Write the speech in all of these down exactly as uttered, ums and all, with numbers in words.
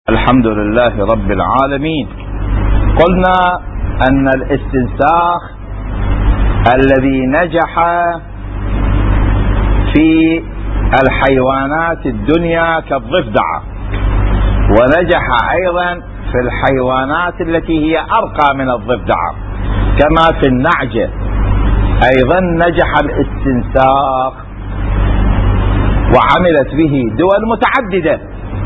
الحمد لله رب العالمين. قلنا أن الاستنساخ الذي نجح في الحيوانات الدنيا كالضفدعة، ونجح أيضا في الحيوانات التي هي أرقى من الضفدعة كما في النعجة، أيضا نجح الاستنساخ وعملت به دول متعددة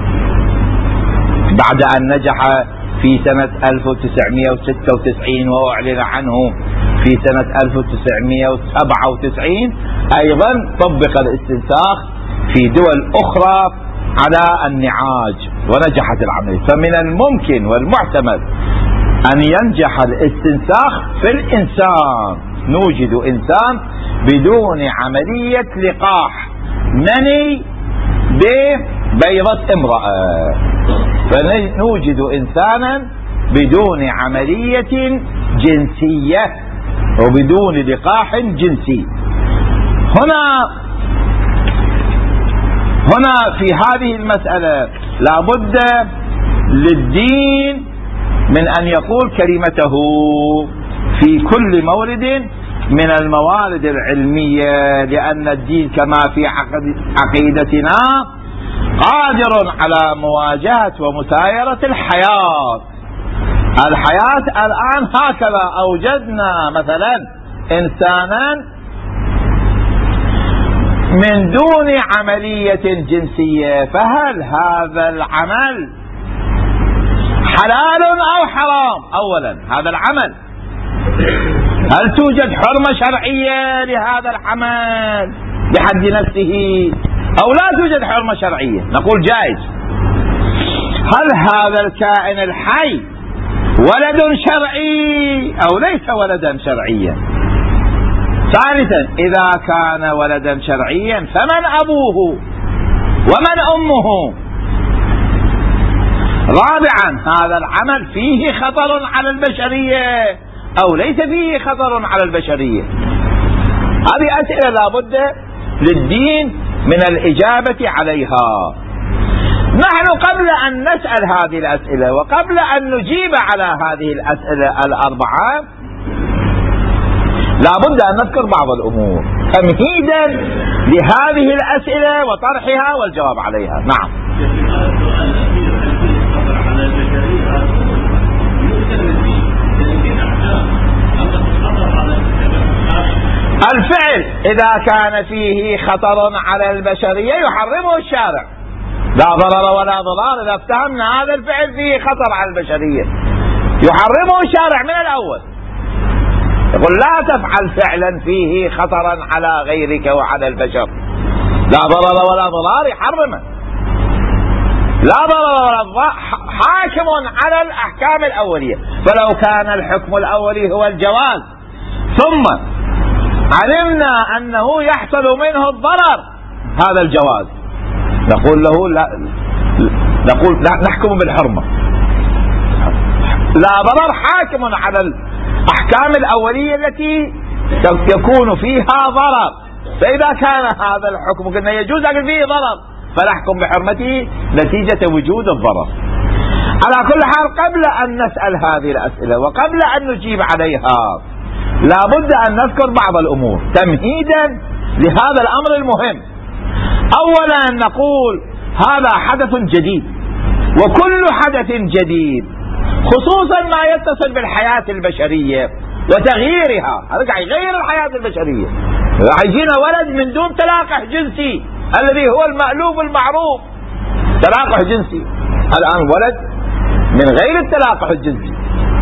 بعد أن نجح في سنة ألف وتسعمئة وستة وتسعين وأعلن عنه في سنة ألف وتسعمئة وسبعة وتسعين. أيضا طبق الاستنساخ في دول أخرى على النعاج ونجحت العملية. فمن الممكن والمحتمل أن ينجح الاستنساخ في الإنسان. نوجد إنسان بدون عملية لقاح مني ببيضة امرأة، فنوجد إنسانا بدون عملية جنسية وبدون لقاح جنسي. هنا هنا في هذه المسألة لابد للدين من أن يقول كلمته في كل مورد من الموارد العلمية، لأن الدين كما في عقيدتنا قادر على مواجهة ومسايرة الحياة. الحياة الآن هكذا أوجدنا مثلا إنسانا من دون عملية جنسية، فهل هذا العمل حلال أو حرام؟ أولا هذا العمل هل توجد حرمة شرعية لهذا العمل بحد نفسه أو لا توجد حرمة شرعية؟ نقول جائز. هل هذا الكائن الحي ولد شرعي أو ليس ولدا شرعيا؟ ثالثا إذا كان ولدا شرعيا فمن أبوه ومن أمه؟ رابعا هذا العمل فيه خطر على البشرية أو ليس فيه خطر على البشرية؟ هذه أسئلة لابد للدين من الإجابة عليها. نحن قبل أن نسأل هذه الأسئلة وقبل أن نجيب على هذه الأسئلة الأربعة لابد أن نذكر بعض الأمور تمهيدا لهذه الأسئلة وطرحها والجواب عليها. نعم. الفعل إذا كان فيه خطر على البشرية يحرمه الشارع، لا ضرر ولا ضرار. إذا افتهمنا هذا الفعل فيه خطر على البشرية يحرمه الشارع من الأول، يقول لا تفعل فعلا فيه خطرا على غيرك وعلى البشر، لا ضرر ولا ضرار يحرمه. لا ضرر ولا ضرار حاكم على الأحكام الأولية، فلو كان الحكم الأولي هو الجواز ثم علمنا أنه يحصل منه الضرر هذا الجواز نقول له لا، نقول لا نحكم بالحرمة. لا ضرر حاكم على الأحكام الأولية التي يكون فيها ضرر، فإذا كان هذا الحكم قلنا يجوز لكن فيه ضرر فنحكم بحرمته نتيجة وجود الضرر. على كل حال قبل أن نسأل هذه الأسئلة وقبل أن نجيب عليها لابد أن نذكر بعض الأمور تمهيدا لهذا الأمر المهم. أولا نقول هذا حدث جديد، وكل حدث جديد خصوصا ما يتصل بالحياة البشرية وتغييرها، هذا قاعد يغير الحياة البشرية. عايزين ولد من دون تلاقح جنسي الذي هو المألوف المعروف، تلاقح جنسي. الآن ولد من غير التلاقح الجنسي،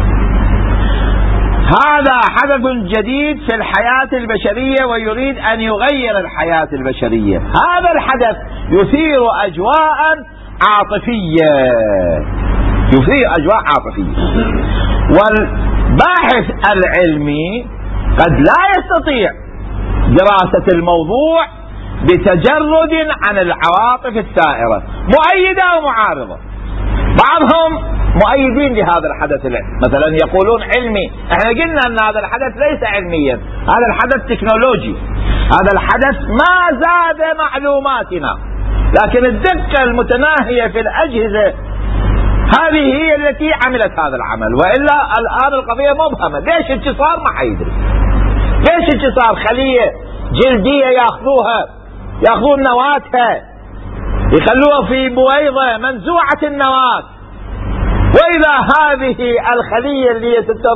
هذا حدث جديد في الحياة البشرية ويريد أن يغير الحياة البشرية. هذا الحدث يثير أجواء عاطفية يثير أجواء عاطفية والباحث العلمي قد لا يستطيع دراسة الموضوع بتجرد عن العواطف الثائرة مؤيدة أو معارضة. بعضهم مؤيدين لهذا الحدث، مثلا يقولون علمي. احنا قلنا ان هذا الحدث ليس علميا، هذا الحدث تكنولوجي، هذا الحدث ما زاد معلوماتنا، لكن الدقة المتناهية في الأجهزة هذه هي التي عملت هذا العمل، وإلا الآن القضية مبهمة. ليش انتصار؟ ما حيدري. ليش انتصار؟ خلية جلدية ياخذوها، ياخذون نواتها يخلوها في بويضة منزوعة النواة، وإذا هذه الخلية اللي هي ستة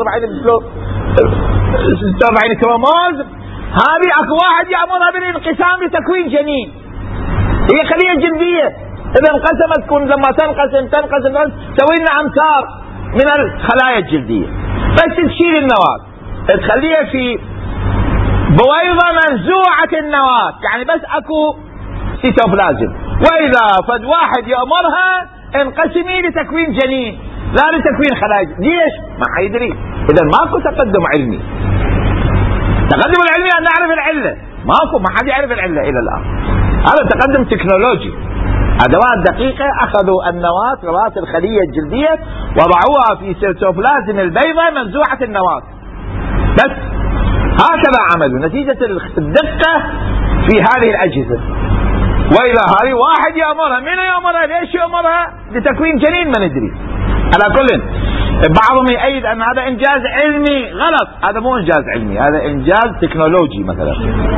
وأربعين كروموز، هذه اكو واحد يأمرها بالانقسام لتكوين جنين. هي خلية جلدية، إذا انقسمت تكون لما تنقسم تنقسم تسوي لنا أمتار من الخلايا الجلدية، بس تشيل النواة تخليها في بويضة منزوعة النواة، يعني بس اكو سيتوبلازم، وإذا فد واحد يأمرها انقسمي لتكوين جنين لا لتكوين خلايا. ليش؟ ما حيدري. إذا ماكو تقدم علمي. التقدم العلمي أن نعرف العلة، ماكو، ما حد يعرف العلة إلى الآن. هذا تقدم تكنولوجي. أدوات دقيقة أخذوا النواة، نواة الخلية الجلدية، وضعوها في سيتوبلازم البيضة منزوعة النواة، بس هكذا عملوا نتيجة الدقة في هذه الأجهزة. وإذا هذه واحد يأمرها، من يأمرها؟ ليش يأمرها؟ لتكوين جنين ما ندري. على كل بعضهم يؤيد أن هذا إنجاز علمي. غلط، هذا مو إنجاز علمي، هذا إنجاز تكنولوجي مثلا.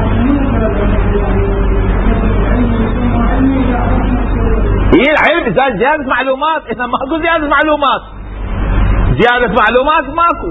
هي العلم زيادة معلومات، إذا ماكو زيادة معلومات، زيادة معلومات ماكو.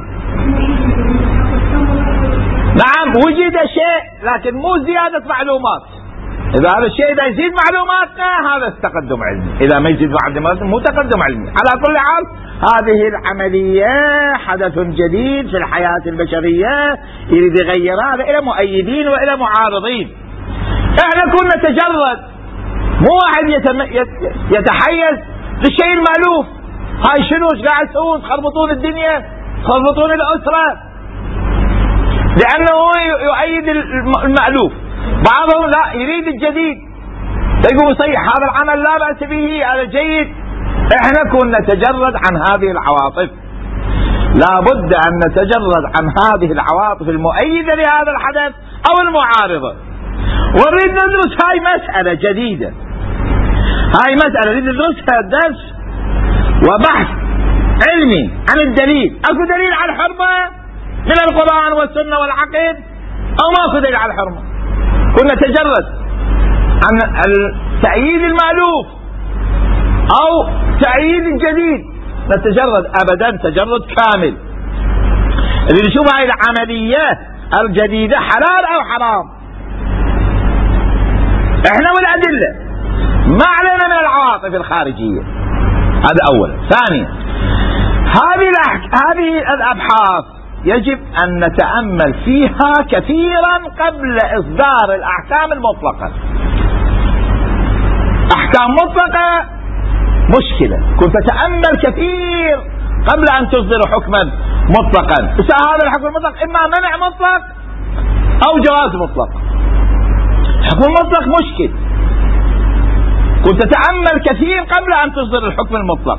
نعم وجد شيء لكن مو زيادة معلومات. إذا هذا الشيء إذا يزيد معلوماتنا هذا تقدم علمي، إذا ما يزيد معلوماتنا مو تقدم علمي. على كل حال هذه العملية حدث جديد في الحياة البشرية يريد يغير هذا إلى مؤيدين وإلى معارضين. إحنا كنا نتجرد، مو واحد يتم... يتحيز للشيء المألوف. هاي شنو ايش قاعد تسوون؟ تخربطون الدنيا، تخربطون الأسرة، لأنه يؤيد المألوف. بعضهم لا يريد الجديد، يقول يصيح هذا العمل لا بأس به، هذا جيد. احنا كنا نتجرد عن هذه العواطف، لا بد أن نتجرد عن هذه العواطف المؤيدة لهذا الحدث أو المعارضة، ونريد ندرس هاي مسألة جديدة. هاي مسألة نريد ندرسها درس وبحث علمي عن الدليل. اكو دليل على الحرمة من القرآن والسنة والعقل أو ماكو دليل على الحرمة؟ كنا نتجرد عن التأييد المألوف أو تأييد الجديد، نتجرد أبدا تجرد كامل. اللي نشوف هاي العملية الجديدة حلال أو حرام، احنا والأدلة، ما علينا من العواطف الخارجية. هذا أولا. ثانيا، هذه هذه الأبحاث يجب أن نتأمل فيها كثيرا قبل إصدار الأحكام المطلقة. أحكام مطلقة مشكلة، كنت تتأمل كثير قبل أن تصدر حكما مطلقا. بس هذا الحكم المطلق إما منع مطلق أو جواز مطلق. حكم مطلق مشكل، كنت تتأمل كثير قبل أن تصدر الحكم المطلق،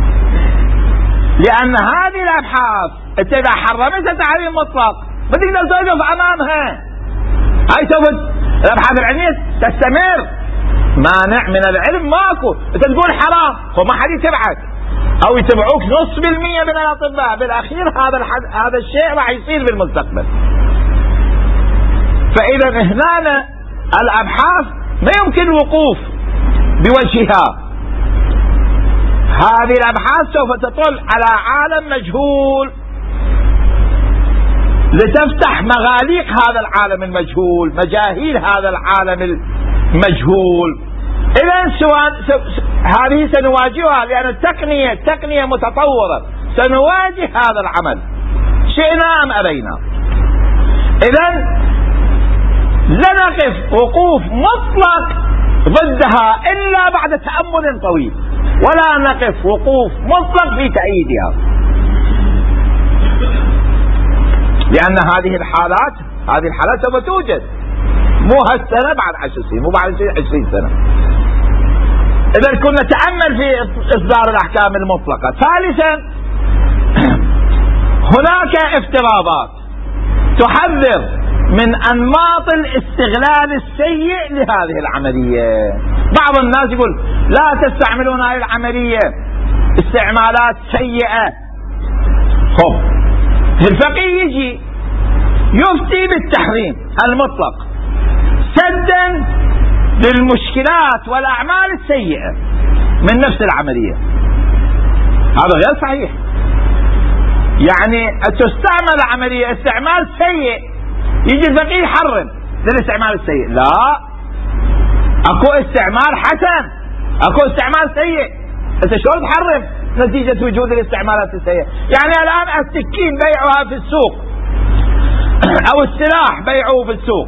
لأن هذه الأبحاث أنت إذا حرمتها تحريم مطلق ما تقدر توقف أمامها. هاي سوف الأبحاث العلمية تستمر، مانع من العلم ماكو. أنت تقول حرام وما حد يتبعك أو يتبعوك نص بالمية من الأطباء، بالأخير هذا الحد... هذا الشيء راح يصير بالمستقبل. فإذا هنا الأبحاث ما يمكن الوقوف بوجهها. هذه الأبحاث سوف تطل على عالم مجهول لتفتح مغاليق هذا العالم المجهول، مجاهيل هذا العالم المجهول. إذن سواء هذه سنواجهها، لأن التقنية التقنية متطورة، سنواجه هذا العمل شئنا أم أبينا. إذن لا نقف وقوف مطلق ضدها إلا بعد تأمل طويل، ولا نقف وقوف مطلق في تأييدها، لأن هذه الحالات هذه الحالات سوف توجد، مو هالسنة، بعد عشر سنين، مو بعد عشرين سنة. إذا كنا نتأمل في إصدار الأحكام المطلقة. ثالثا، هناك افتراضات تحذر من أنماط الاستغلال السيء لهذه العملية. بعض الناس يقول لا تستعملون هذه العملية استعمالات سيئة. خب الفقيه يجي يفتي بالتحريم المطلق سدا للمشكلات والأعمال السيئة من نفس العملية. هذا غير صحيح. يعني تستعمل عملية استعمال سيء يجي الفقيه يحرم للاستعمال السيء. لا، اكو استعمال حسن، اكو استعمال سيء. انت شلون تحرم نتيجة وجود الاستعمالات السيئة؟ يعني الان السكين بيعها في السوق او السلاح بيعه في السوق،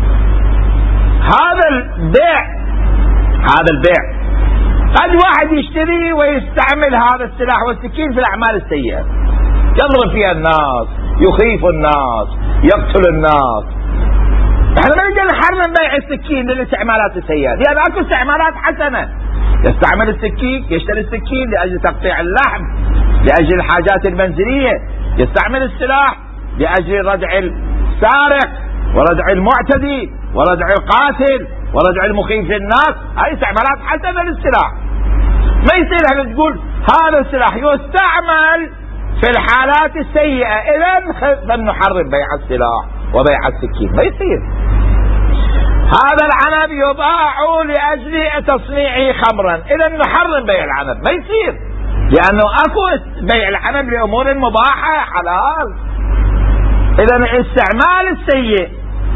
هذا البيع هذا البيع قد واحد يشتري ويستعمل هذا السلاح والسكين في الاعمال السيئة، يضرب فيها الناس، يخيف الناس، يقتل الناس. احنا ما نقدر نحرم بيع السكين للاستعمالات السيئة، لأن اكو استعمالات حسنة. يستعمل السكين، يشتري السكين لأجل تقطيع اللحم، لأجل الحاجات المنزلية، يستعمل السلاح لأجل ردع السارق وردع المعتدي وردع القاتل وردع المخيف للناس. هاي استعمالات حسنة للسلاح. ما يصير احنا تقول هذا السلاح يستعمل في الحالات السيئة إذن فلنحرم بيع السلاح وبيع السكين. ما يصير. هذا العنب يباع لأجل تصنيعه خمرا، إذن نحرم بيع العنب. ما يصير، لأنه أكو بيع العنب لأمور مباحة حلال. إذن الاستعمال السيء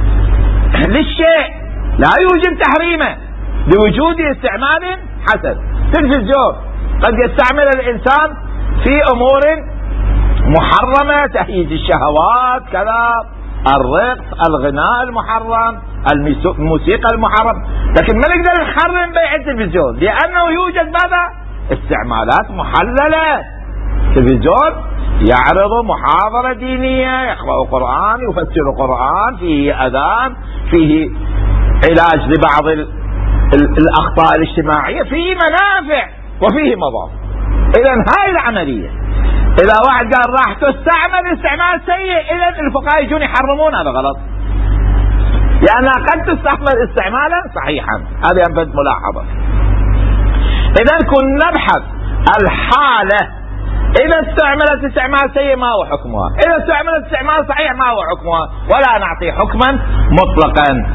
للشيء لا يوجب تحريمه لوجود استعمال حسن. تلفزيون قد يستعمل الإنسان في أمور محرمة، تهييج الشهوات، كذا، الرقص، الغناء المحرم، الموسيقى المحرم، لكن ما نقدر نحرم بيع التلفزيون لأنه يوجد ماذا؟ استعمالات محللة. التلفزيون يعرض محاضرة دينية، يقرأ قرآن، يفسر قرآن، فيه أذان، فيه علاج لبعض ال ال الأخطاء الاجتماعية، فيه منافع وفيه مضار. إذن هاي العملية إذا واحد قال راح تستعمل استعمال سيء، إذن الفقهاء يجون يحرمون. هذا غلط، لأنها قد تستعمل استعمالا صحيحا. هذه أنفذ ملاحظة. إذن كنا نبحث الحالة إذا استعملت استعمال سيء ما هو حكمها، إذا استعملت استعمال صحيح ما هو حكمها، ولا نعطي حكما مطلقا.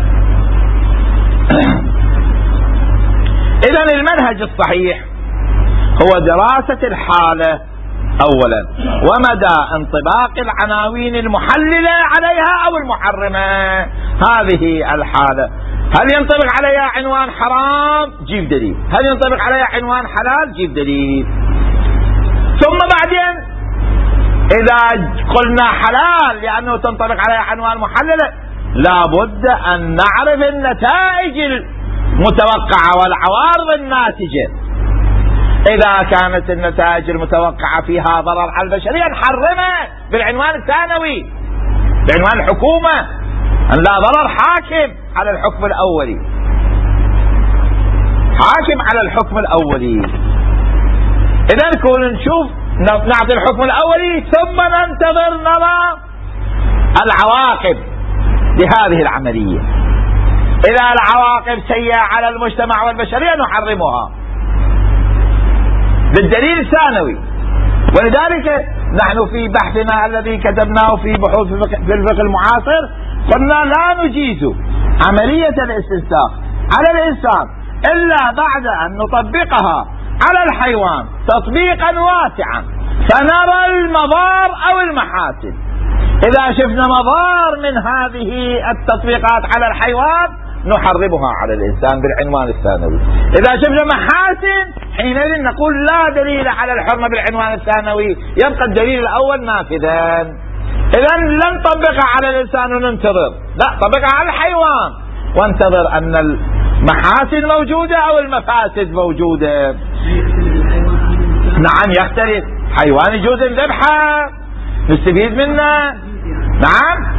إذن المنهج الصحيح هو دراسة الحالة أولا ومدى انطباق العناوين المحللة عليها أو المحرمة. هذه الحالة هل ينطبق عليها عنوان حرام؟ جيب دليل. هل ينطبق عليها عنوان حلال؟ جيب دليل. ثم بعدين إذا قلنا حلال لأنه تنطبق عليها عنوان محللة، لابد أن نعرف النتائج المتوقعة والعوارض الناتجة. إذا كانت النتائج المتوقعة فيها ضرر على البشرية نحرمها بالعنوان الثانوي، بعنوان الحكومة، أن لا ضرر حاكم على الحكم الأولي، حاكم على الحكم الأولي. إذا نكون نشوف نعطي الحكم الأولي ثم ننتظر نرى العواقب لهذه العملية. إذا العواقب سيئة على المجتمع والبشرية نحرمها بالدليل الثانوي. ولذلك نحن في بحثنا الذي كتبناه في بحوث في الفقه المعاصر قلنا لا نجيز عملية الاستنساخ على الإنسان إلا بعد أن نطبقها على الحيوان تطبيقا واسعا فنرى المضار أو المحاسن. إذا شفنا مضار من هذه التطبيقات على الحيوان نحرمها على الإنسان بالعنوان الثانوي. إذا شفنا محاسن حينئذ نقول لا دليل على الحرمة بالعنوان الثانوي، يبقى الدليل الأول نافذا. إذا لن نطبقها على الإنسان وننتظر، لا، طبقها على الحيوان وانتظر أن المحاسن موجودة أو المفاسد موجودة. نعم يختلف. حيوان يجوز الذبحة نستفيد منه. نعم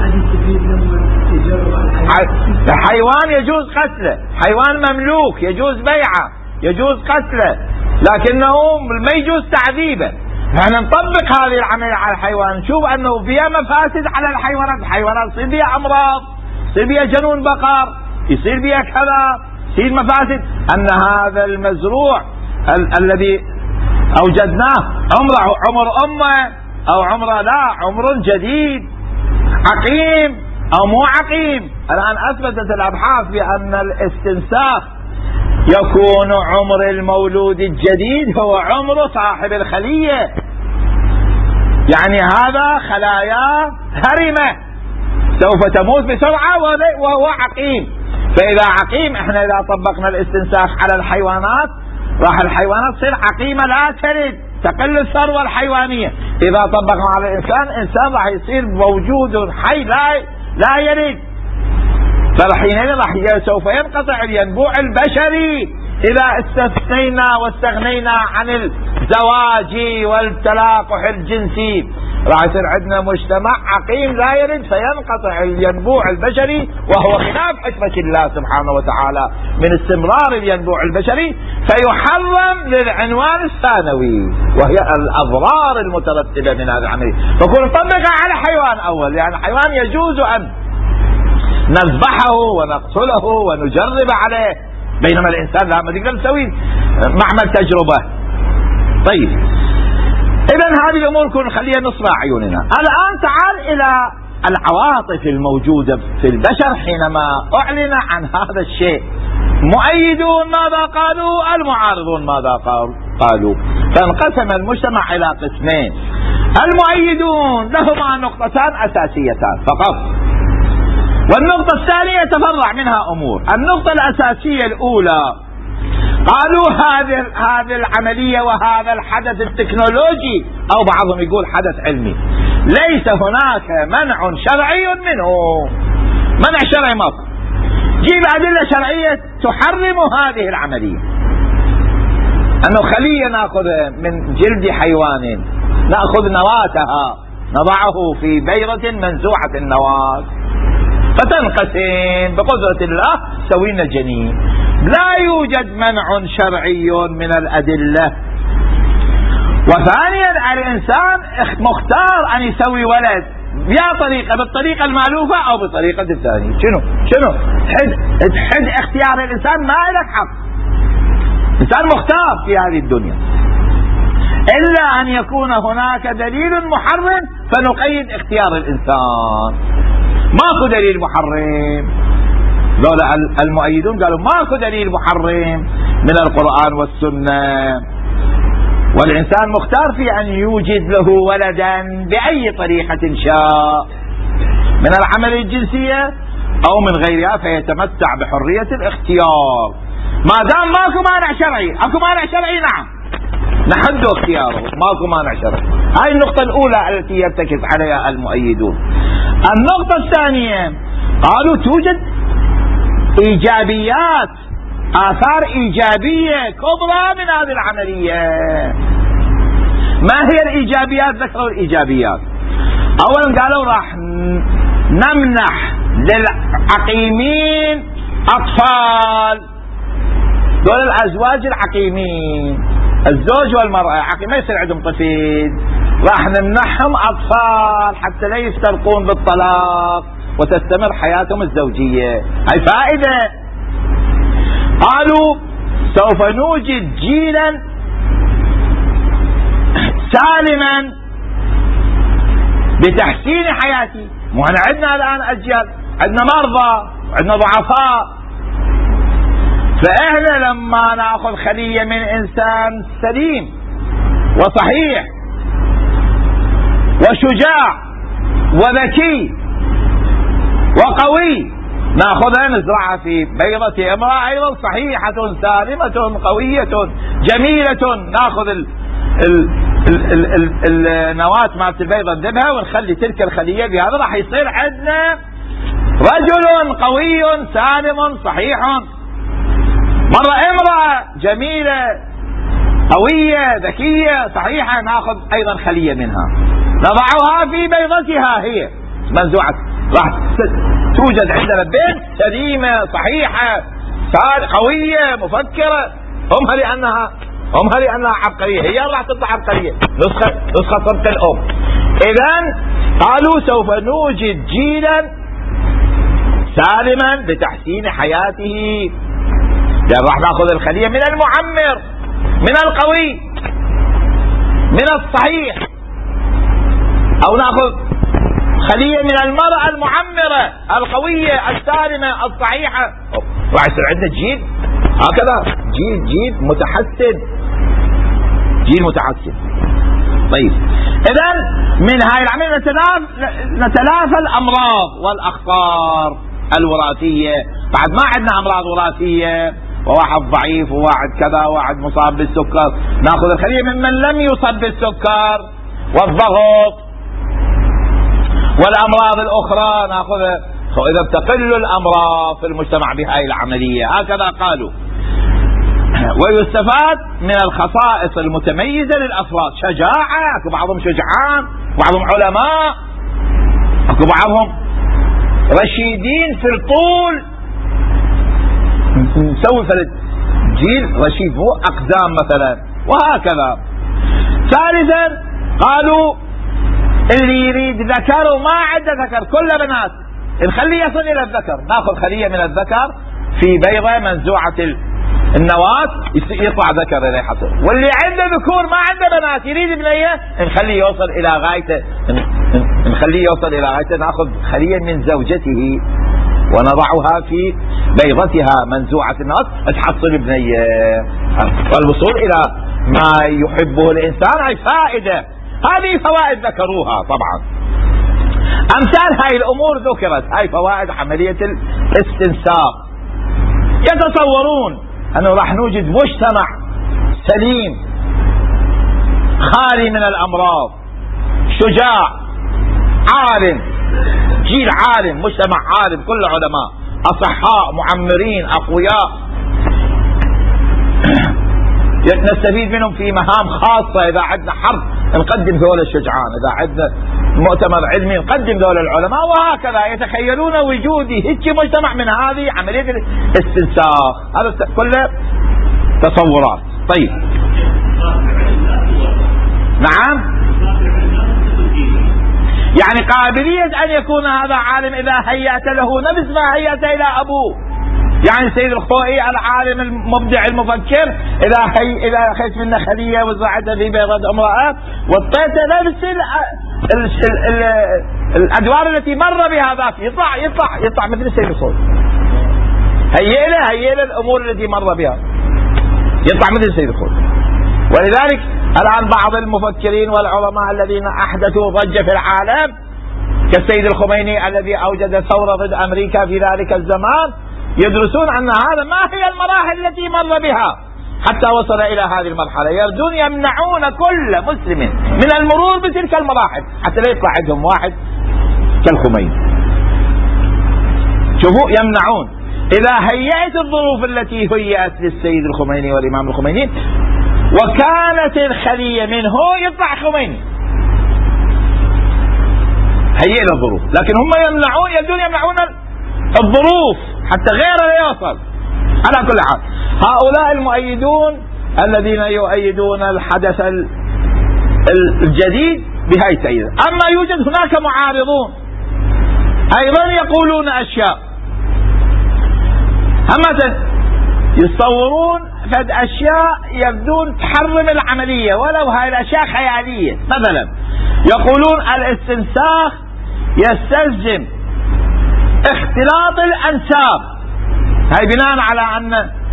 الحيوان يجوز قتله، حيوان مملوك يجوز بيعه، يجوز قتله، لكنه ما يجوز تعذيبه. نحن نطبق هذه العملية على الحيوان نشوف أنه فيها مفاسد على الحيوانات. الحيوانات يصير بها أمراض، يصير بها جنون بقر، يصير بها كذا، يصير مفاسد. أن هذا المزروع ال الذي أوجدناه عمره عمر أمه أو عمره لا عمر جديد عقيم أو مو عقيم. الآن أثبتت الأبحاث بأن الاستنساخ يكون عمر المولود الجديد هو عمر صاحب الخلية، يعني هذا خلايا هرمة سوف تموت بسرعة وهو عقيم. فإذا عقيم احنا إذا طبقنا الاستنساخ على الحيوانات راح الحيوانات تصير عقيمة لا تلد، تقل الثروة الحيوانية. إذا طبقنا على الإنسان إنسان راح يصير موجود حي لا لا يلد، فحينئذ راح سوف ينقطع الينبوع البشري إذا استثنينا واستغنينا عن الزواج والتلاقح الجنسي. راح يصير عندنا مجتمع عقيم لا يلد فينقطع الينبوع البشري، وهو خلاف حكمة الله سبحانه وتعالى من استمرار الينبوع البشري، فيحرم للعنوان الثانوي وهي الأضرار المترتبة من هذا العملية. فكون نطبقها على حيوان أول، يعني حيوان يجوز أن نذبحه ونقتله ونجرب عليه، بينما الإنسان لا، ما نقدر نسوي معمل تجربة. طيب إذن هذه الأمور كن خليها نصب عيوننا. الآن تعال إلى العواطف الموجودة في البشر حينما أعلن عن هذا الشيء. مؤيدون ماذا قالوا، المعارضون ماذا قالوا. فانقسم المجتمع إلى قسمين. المؤيدون لهما نقطتان أساسيتان فقط، والنقطة الثانية تفرع منها أمور. النقطة الأساسية الأولى قالوا هذه هذه العملية وهذا الحدث التكنولوجي أو بعضهم يقول حدث علمي ليس هناك منع شرعي منه. منع شرعي ماكو، جيب أدلة شرعية تحرم هذه العملية. أنه خلية نأخذ من جلد حيوان، نأخذ نواتها نضعه في بيرة منزوعة النواة فتنقسم بقدرة الله سوينا جنين. لا يوجد منع شرعي من الأدلة. وثانيا الإنسان مختار أن يسوي ولد يا طريقة بالطريقة المألوفة أو بطريقة الثانية. شنو شنو حد حد اختيار الإنسان، ما لك حق. الإنسان مختار في هذه الدنيا، إلا أن يكون هناك دليل محرم فنقيد اختيار الإنسان. ماكو دليل محرم. ذولا المؤيدون قالوا ماكو دليل محرم من القرآن والسنة، والإنسان مختار في أن يوجد له ولدا بأي طريقة شاء من العملية الجنسية أو من غيرها، فيتمتع بحرية الاختيار ما دام ماكو مانع شرعي. اكو مانع شرعي نعم نحد اختياره، ماكو مانع شرعي. هاي النقطة الأولى التي يرتكز عليها المؤيدون. النقطة الثانية قالوا توجد إيجابيات، آثار إيجابية كبرى من هذه العملية. ما هي الإيجابيات؟ ذكروا الإيجابيات. أولا قالوا راح نمنح للعقيمين أطفال، دول الأزواج العقيمين، الزوج والمرأة عقيم ما يصير عندهم طفل، راح نمنحهم أطفال حتى لا يفترقون بالطلاق وتستمر حياتهم الزوجية. هاي فائدة. قالوا سوف نوجد جيلا سالما بتحسين حياتي. مو احنا عندنا الآن أجيال، عندنا مرضى، عندنا ضعفاء، فإحنا لما نأخذ خلية من إنسان سليم وصحيح وشجاع وذكي وقوي نأخذها نزرعها في بيضة امرأة أيضا صحيحة سالمة قوية جميلة، نأخذ ال ال ال ال ال النواة مالت البيضة نذبها ونخلي تلك الخلية بهذا، راح يصير عندنا رجل قوي سالم صحيح. مرة امرأة جميلة قوية ذكية صحيحة، نأخذ أيضا خلية منها نضعها في بيضتها هي منزوعة، راح توجد عندنا بنت سليمة صحيحة قوية مفكرة، أمها لأنها أمها لأنها عبقرية، هي راح تطلع عبقرية، نسخة نسخة طبق الأم. إذن قالوا سوف نوجد جيلا سالما بتحسين حياته، لأن راح نأخذ الخلية من المعمر من القوي. من الصحيح، أو نأخذ خلية من المرأة المعمرة القوية السالمة الصحيحة، راح يصير عندنا جيل هكذا، جيل جيل متحسن، جيل متحسن. طيب إذن من هاي العملية نتلافى الأمراض والأخطار الوراثية. بعد ما عندنا أمراض وراثية وواحد ضعيف وواحد كذا وواحد مصاب بالسكر، ناخذ الخلية ممن لم يصب بالسكر والضغط والأمراض الأخرى ناخذها، فإذا بتقل الأمراض في المجتمع بهاي العملية. هكذا قالوا. ويستفاد من الخصائص المتميزة للأفراد، شجاعة، أكو بعضهم شجعان، بعضهم علماء، أكو بعضهم رشيدين في الطول، نسوي فرد جيل رشيد مو أقدام مثلا، وهكذا. ثالثا قالوا اللي يريد ذكر وما عنده ذكر كله بنات نخليه يصل إلى الذكر، ناخذ خلية من الذكر في بيضة منزوعة النواة يطلع ذكر إليه حصل، واللي عنده ذكور ما عنده بنات يريد بنية نخليه يوصل إلى غايته، نخليه يوصل إلى غايته، ناخذ خلية من زوجته ونضعها في بيضتها منزوعة النواة تحصل بنية. والوصول إلى ما يحبه الإنسان هاي فائدة، هذه فوائد ذكروها طبعا. أمثال هاي الأمور ذكرت، هاي فوائد عملية الاستنساخ. يتصورون أنه راح نوجد مجتمع سليم خالي من الأمراض، شجاع، عالم، جيل عالم، مجتمع عالم، كل علماء أصحاء معمرين أقوياء نستفيد منهم في مهام خاصة. إذا عندنا حرب نقدم ذول الشجعان، إذا عندنا مؤتمر علمي نقدم ذول العلماء، وهكذا. يتخيلون وجودي هيك مجتمع من هذه عملية الاستنساخ. هذا كله تصورات. طيب نعم، يعني قابلية أن يكون هذا عالم إذا هيأت له نفس ما هيأت إلى أبوه. يعني سيد الخوئي العالم المبدع المفكر إذا هي إذا أخذت منه خلية وزرعتها في بيضة امرأة وطيتها نفس ال ال ال ال الأدوار التي مر بها ذاك، يطلع يطلع يطلع مثل سيد الخوئي. هيئ له هيئ له الأمور التي مر بها يطلع مثل سيد الخوئي. ولذلك الآن بعض المفكرين والعلماء الذين أحدثوا ضجة في العالم كالسيد الخميني الذي أوجد ثورة ضد أمريكا في ذلك الزمان يدرسون أن هذا ما هي المراحل التي مر بها حتى وصل إلى هذه المرحلة. يريدون يمنعون كل مسلم من المرور بتلك المراحل حتى لا يطلع عندهم واحد كالخميني. شوفوا، يمنعون. إذا هيأت الظروف التي هيأت للسيد الخميني والإمام الخميني وكانت الخلية منه يطلع خميني، هيئ الظروف، لكن هم يمنعون، يريدون يمنعون الظروف حتى غيره لا يوصل. على كل حال هؤلاء المؤيدون الذين يؤيدون الحدث الجديد بهاي التأييد. أما يوجد هناك معارضون أيضا يقولون أشياء، هم يتصورون فد أشياء يبدون تحرم العملية ولو هاي الأشياء خيالية. مثلا يقولون الاستنساخ يستلزم اختلاط الأنساب، هاي بناء على أن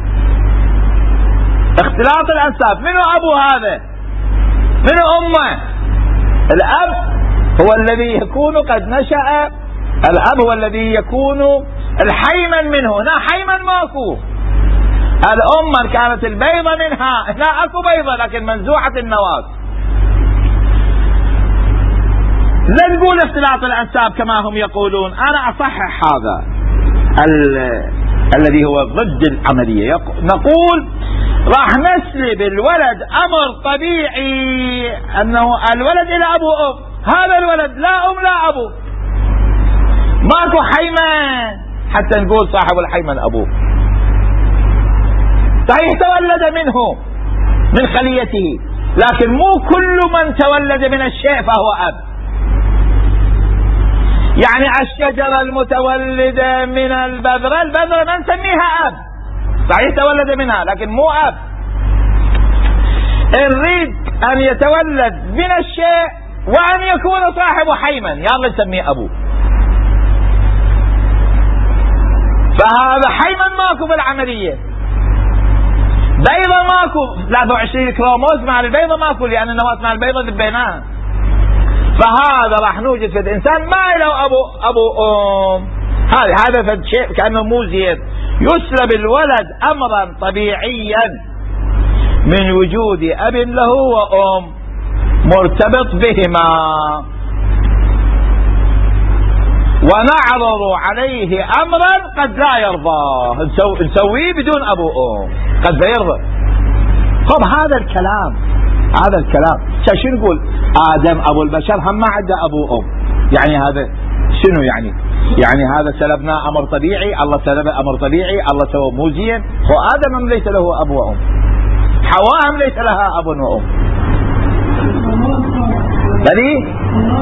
اختلاط الأنساب. منو أبو هذا؟ منو أمه؟ الأب هو الذي يكون قد نشأ، الأب هو الذي يكون الحيمن منه، هنا حيمن ماكو. الأم كانت البيضة منها، هنا أكو بيضة لكن منزوعة النواة. لا نقول اختلاط الأنساب كما هم يقولون، أنا أصحح هذا ال... الذي هو ضد العملية. يق... نقول راح نسلب الولد أمر طبيعي أنه الولد إلى أبو أم، هذا الولد لا أم لا أبو، ماكو حيمن حتى نقول صاحب الحيمن أبوه. صحيح تولد منه من خليته، لكن مو كل من تولد من الشيء فهو أب. يعني الشجرة المتولدة من البذرة، البذرة ما نسميها أب، صحيح تولد منها لكن مو أب. نريد أن يتولد من الشيء وأن يكون صاحب حيما يلا نسميه أبوه. فهذا حيما ماكو بالعملية، بيضة ماكو، ثلاثة وعشرين كروموز مع البيضة ماكو، لأن النواة مع البيضة ذبيناها. فهذا راح نوجد في الإنسان ما له أبو أبو أم. هذا هذا فد شيء كأنه مو زين، يسلب الولد أمرا طبيعيا من وجود أب له وأم مرتبط بهما، ونعرض عليه أمرا قد لا يرضاه، نسويه بدون أبو أم قد لا يرضى. طب هذا الكلام هذا الكلام شو نقول؟ آدم أبو البشر هم ما عنده أبو أم، يعني هذا شنو يعني؟ يعني هذا سلبنا أمر طبيعي، الله سلب أمر طبيعي، الله سوى مو زين. هو آدم هم ليس له أب وأم، حواء هم ليس لها أب وأم، بلي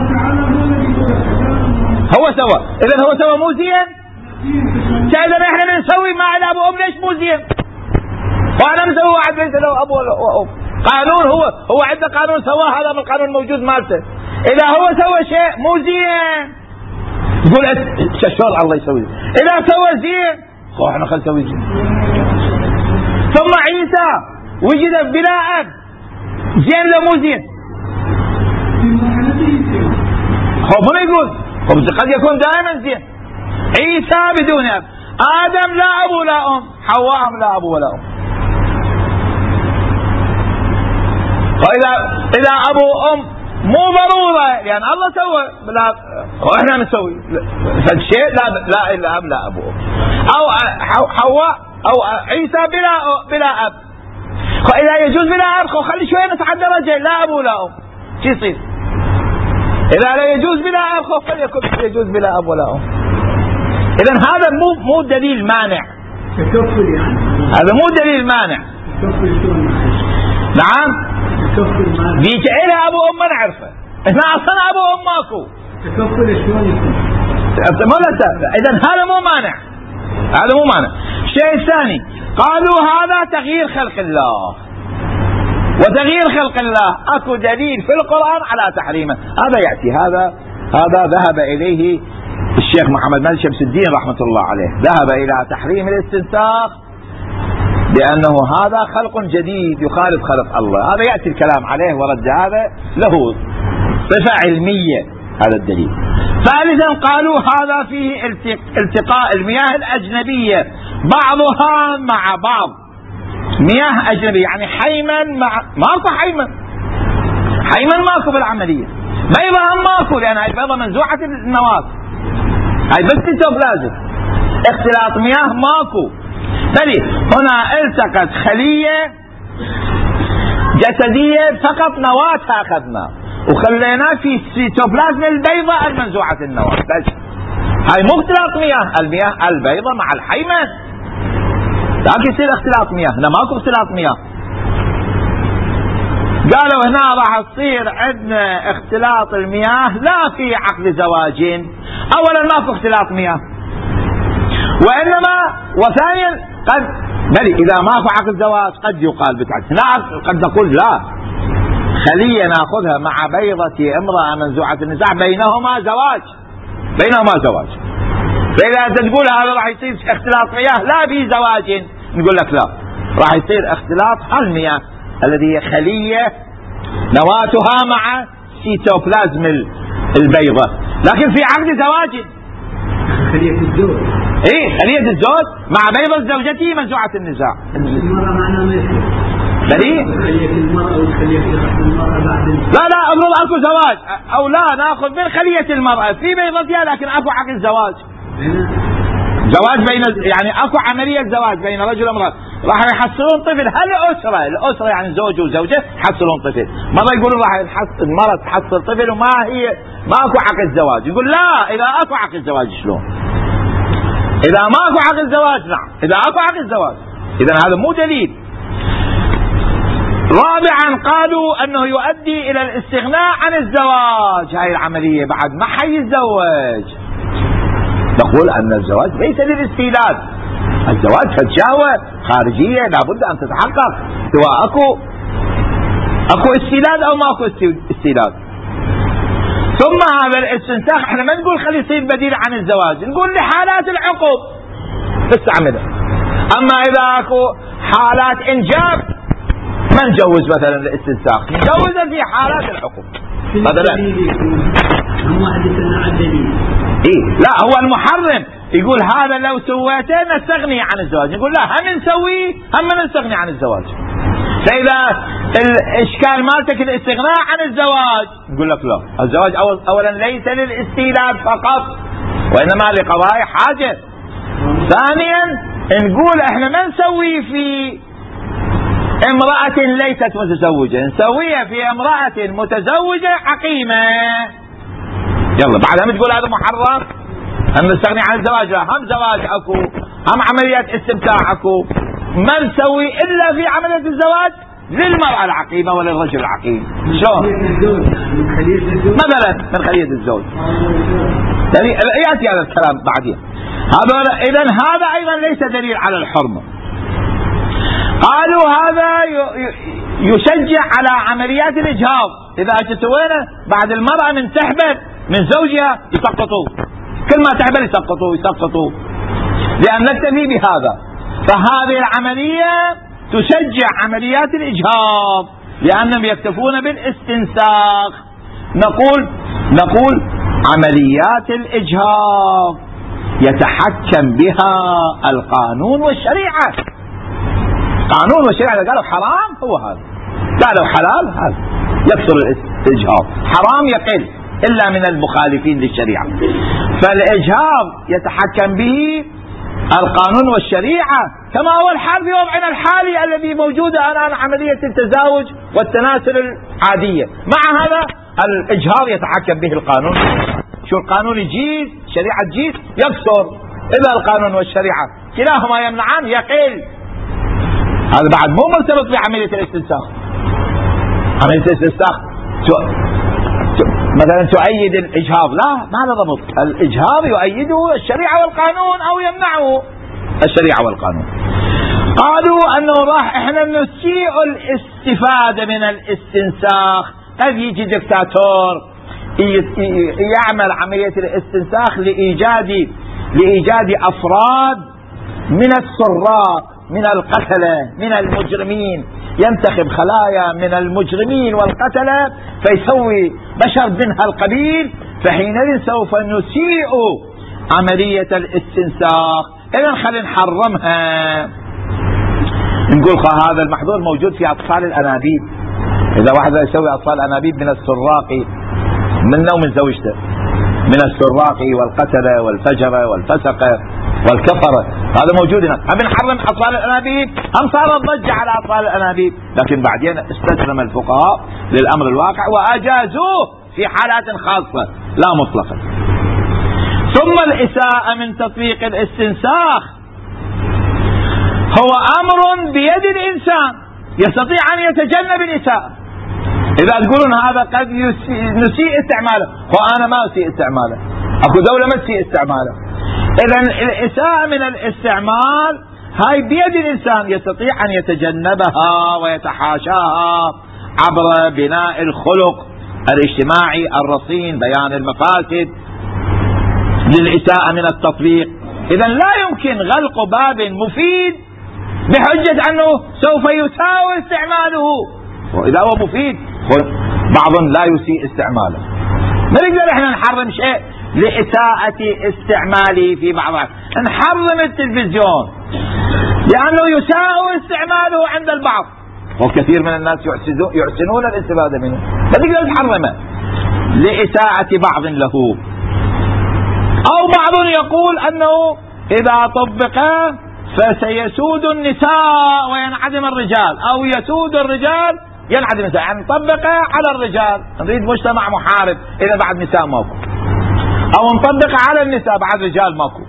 هو سوى. إذا هو سوى مو زين، إذا احنا بنسوي ما عنده أب وأم ليش مو زين؟ وأنا مسوي واحد ليس له أب وأم، قانون هو هو عنده قانون سواه، هذا من القانون الموجود مالته. إذا هو سوى شيء مو زين تقول شلون الله يسوي؟ إذا سوى زين خو احنا خل نسوي زين. ثم عيسى وجد بلا أب، زين لا مو زين؟ هو ما يقول هو قد يكون دائما زين. عيسى بدون أب، آدم لا أب ولا أم، حواء لا أب ولا أم. وإذا إذا أبو أم مو ضرورة، لأن الله سوى لا وإحنا نسوي فالشيء لا لا إلا أب لا أبو أم، أو حواء أو عيسى بلا بلا أب. وإذا يجوز بلا أب خلي شوية نتعدى رجل لا أب ولا أم، شو يصير؟ إذا لا يجوز بلا أب خلي يكون يجوز بلا أب ولا أم. إذا هذا مو مو دليل مانع، هذا مو دليل مانع. نعم ديك إلها أبو أم ما نعرفه، إحنا أصلا أبو أم ماكو. إذن هذا مو مانع، هذا مو مانع. الشيء الثاني قالوا هذا تغيير خلق الله، وتغيير خلق الله أكو دليل في القرآن على تحريمه. هذا يأتي هذا هذا ذهب إليه الشيخ محمد مالك شمس الدين رحمة الله عليه، ذهب إلى تحريم الاستنساخ لأنه هذا خلق جديد يخالف خلق الله. هذا يأتي الكلام عليه ورد هذا له صفة علمية، هذا الدليل. ثالثا قالوا هذا فيه التقاء المياه الأجنبية بعضها مع بعض، مياه أجنبية يعني حيما مع ماكو حيما، حيما ماكو بالعملية، بيضة هم ماكو لأن هاي البيضة منزوعة النواة، هاي بس سيتوبلازم. اختلاط مياه ماكو، بل هنا التقت خلية جسدية فقط نواة أخذنا وخلينا في سيتوبلازم البيضة المنزوعة النواة بس. هاي مو اختلاط مياه، المياه البيضة مع الحيمن، لكن يصير اختلاط مياه، هنا ماكو اختلاط مياه. قالوا هنا راح تصير عندنا اختلاط المياه لا في عقد زواج، اولا ماكو اختلاط مياه، وانما وثانيا قد بل اذا ماكو عقد زواج قد يقال بالعكس، لا قد نقول لا، خلية ناخذها مع بيضة امرأة منزوعة النزاع بينهما زواج، بينهما زواج. فاذا انت تقول هذا راح يصير اختلاط مياه لا في زواج، نقول لك لا، راح يصير اختلاط المياه الذي هي خلية نواتها مع سيتوبلازم البيضة، لكن في عقد زواج خلية الزوج، ايه خلية الزوج مع بيضة زوجته منزوعة النزاع. المرأة معناها ما يصير بلي خلية المرأة وخلية المرأة بعد لا لا افرض اكو زواج او لا ناخذ من خلية المرأة في بيضتها لكن اكو عقد زواج، زواج بين يعني اكو عملية زواج بين رجل وامرأة، راح يحصلون طفل. هل الأسرة الأسرة يعني زوج وزوجة يحصلون طفل، مرة يقولون راح المرأة تحصل طفل وما هي ما اكو عقد زواج، يقول لا اذا اكو عقد زواج شلون؟ اذا ما اكو عقد زواج نعم، اذا اكو عقد زواج اذا هذا مو دليل. رابعا قالوا انه يؤدي الى الاستغناء عن الزواج، هاي العملية بعد ما حيتزوج. نقول ان الزواج ليس للاستيلاد، الزواج فشهوة خارجية لابد ان تتحقق، سواء اكو اكو استيلاد او ماكو استيلاد. ثم هذا الاستنساخ احنا ما نقول خليه يصير بديل عن الزواج، نقول لحالات العقب استعمله. اما اذا اكو حالات انجاب ما نجوز مثلا الاستنساخ، نجوزه في حالات العقب. مثلا ايه لا هو المحرم يقول هذا لو سويته نستغني عن الزواج، نقول لا هم نسويه هم نستغني عن الزواج. فإذا الإشكال مالتك الاستغناء عن الزواج نقول لك لا، الزواج أولا ليس للاستيلاد فقط وإنما لقضاء حاجة. ثانيا نقول احنا ما نسوي في امرأة ليست متزوجة، نسويها في امرأة متزوجة عقيمة. يلا بعدها ما تقول هذا محرم هم نستغني عن الزواج، لا هم زواج اكو هم عمليات استمتاع اكو، ما نسوي الا في عملية الزواج للمرأة العقيمة وللرجل العقيم. شلون؟ مثلا من خلية الزوج. يعني ياتي هذا الكلام بعدين. هذا اذا هذا ايضا ليس دليل على الحرمة. قالوا هذا يشجع على عمليات الاجهاض، اذا اجت وينه بعد المرأة من تحبل من زوجها يسقطوا، كل ما تحبل يسقطوا يسقطوا لان نكتفي بهذا. فهذه العملية تشجع عمليات الإجهاض لأنهم يكتفون بالاستنساخ. نقول نقول عمليات الإجهاض يتحكم بها القانون والشريعة. قانون والشريعة إذا قالوا حرام هو هذا، قالوا حلال هذا، يكثر الإجهاض، حرام يقل إلا من المخالفين للشريعة. فالإجهاض يتحكم به القانون والشريعة كما هو الحال في وضعنا الحالي الذي موجود الآن عملية التزاوج والتناسل العادية. مع هذا الإجهاض يتحكم به القانون. شو القانون يجيز شريعة تجيز يكثر، إذا القانون والشريعة كلاهما يمنعان يقل. هذا بعد مو مرتبط بعملية الاستنساخ. عملية الاستنساخ مثلا تؤيد الإجهاض، لا ما له ضبط. الإجهاض يؤيده الشريعة والقانون أو يمنعه الشريعة والقانون. قالوا أنه راح احنا نسيء الاستفادة من الاستنساخ. قد يجي دكتاتور يعمل عملية الاستنساخ لإيجاد لإيجاد أفراد من السراق من القتلة من المجرمين، ينتخب خلايا من المجرمين والقتلة فيسوي بشر من هالقبيل، فحينئذ سوف نسيء عملية الاستنساخ. إذن خلينا نحرمها. نقول هذا المحظور موجود في أطفال الأنابيب. إذا واحد يسوي أطفال الأنابيب من السراق منه ومن زوجته، من السراق والقتلة والفجرة والفسقة والكفرة، هذا موجود هنا. هم نحرم أطفال الأنابيب، هم صارت ضجة على أطفال الأنابيب، لكن بعدين استسلم الفقهاء للأمر الواقع وأجازوه في حالات خاصة لا مطلقة. ثم الإساءة من تطبيق الاستنساخ هو أمر بيد الإنسان يستطيع أن يتجنب الإساءة. إذا تقولون هذا قد نسيء استعماله، وأنا ما أسيء استعماله، أكو دولة ما تسيء استعماله. إذن الإساءة من الاستعمال هاي بيد الإنسان يستطيع أن يتجنبها ويتحاشاها عبر بناء الخلق الاجتماعي الرصين، بيان المفاسد للإساءة من التطبيق. إذن لا يمكن غلق باب مفيد بحجة أنه سوف يساوي استعماله، وإذا هو مفيد بعض لا يسيء استعماله. ما نقدر احنا نحرم شيء لإساءة استعماله في بعض، نحرم التلفزيون لأنه يساء استعماله عند البعض، وكثير من الناس يحسنون الاستفادة منه، فنقدر نحرمه لإساءة بعض له. أو بعض يقول أنه إذا طبق فسيسود النساء وينعدم الرجال، أو يسود الرجال ينعدم النساء، يعني نطبق على الرجال، نريد مجتمع محارب إذا بعد نساء ماكو، أو نطبق على النساء بعد رجال ماكو.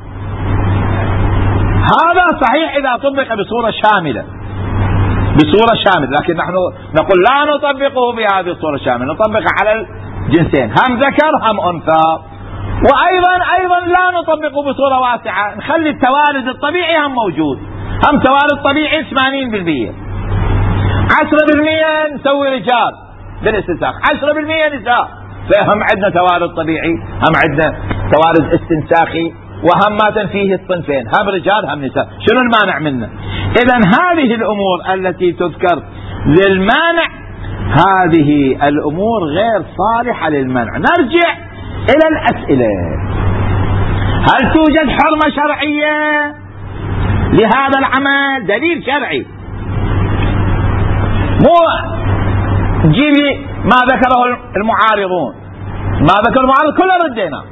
هذا صحيح إذا طبق بصورة شاملة بصورة شاملة، لكن نحن نقول لا نطبقه بهذه الصورة الشاملة، نطبق على الجنسين هم ذكر هم أنثى. وأيضا أيضا لا نطبقه بصورة واسعة، نخلي التوالد الطبيعي هم موجود، هم توالد طبيعي ثمانين بالمئة. عشرة بالمئة نسوي رجال بالاستنساخ، عشرة بالمئة نساء، فهم عندنا توارد طبيعي، هم عندنا توارد استنساخي، وهم ما فيه الصنفين، هم رجال هم نساء، شنو المانع منه؟ إذا هذه الأمور التي تذكر للمانع هذه الأمور غير صالحة للمنع. نرجع إلى الأسئلة. هل توجد حرمة شرعية لهذا العمل؟ دليل شرعي، مو جيبي ما ذكره المعارضون، ما ذكر المعارض كله ردينا،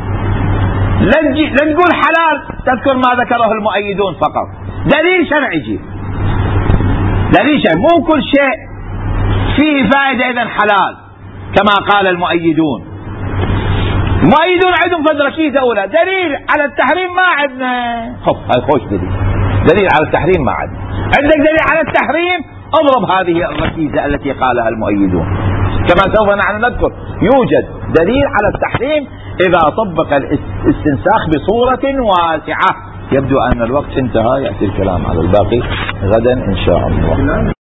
لا نقول حلال تذكر ما ذكره المؤيدون فقط، دليل شرعي جيب، دليل شرعي، مو كل شيء فيه فائدة إذن حلال كما قال المؤيدون. المؤيدون عندهم فدركية أولى، دليل على التحريم ما عندنا، خف هاي خوش دليل، دليل على التحريم ما عندنا، عندك دليل على التحريم اضرب هذه الركيزة التي قالها المؤيدون. كما سوف نحن نذكر يوجد دليل على التحريم إذا طبق الاستنساخ بصورة واسعة. يبدو أن الوقت انتهى، يأتي الكلام على الباقي غدا إن شاء الله.